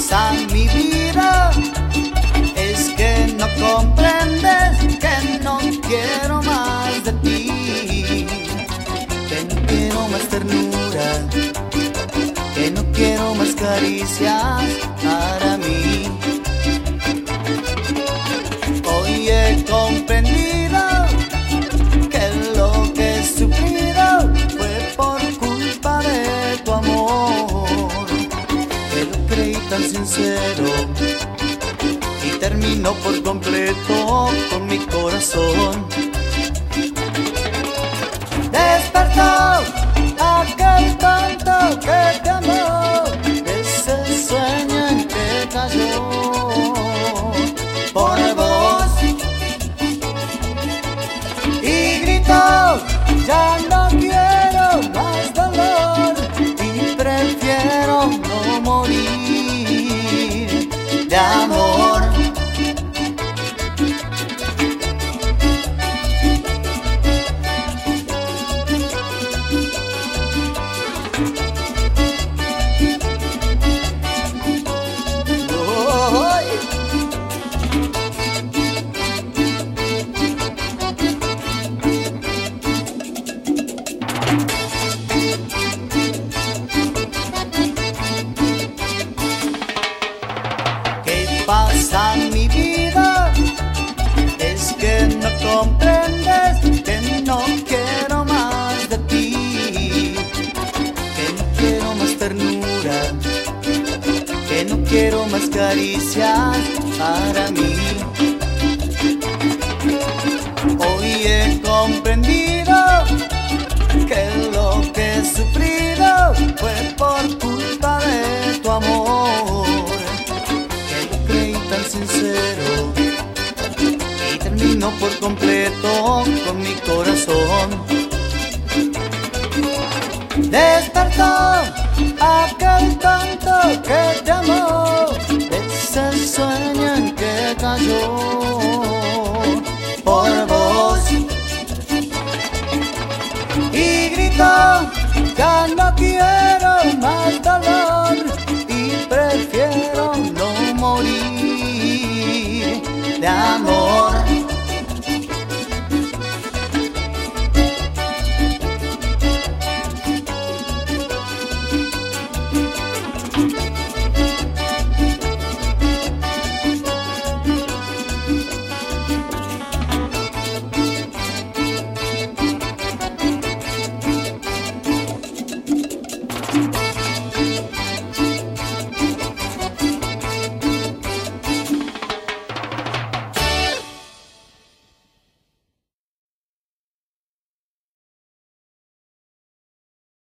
pasa en mi vida es que no comprendes que no quiero más de ti, que no quiero más ternura, que no quiero más caricias para mí. Hoy he comprendido que lo que he sufrido fue por culpa de tu amor, que lo creí tan sincero y terminó por completo con mi corazón. Despertó aquel tonto que te amó, ese sueño en que cayó por vos, y gritó: ya no quiero más dolor y prefiero no morir de amor. Pasa en mi vida es que no comprendes que no quiero más de ti, que no quiero más ternura, que no quiero más caricias para mí. Hoy he comprendido que lo que he sufrido fue por culpa de tu amor, sincero y terminó por completo con mi corazón. Despertó aquel tonto que te amó, ese sueño en que cayó por vos, y gritó: ya no quiero más dolor y prefiero no morir de amor.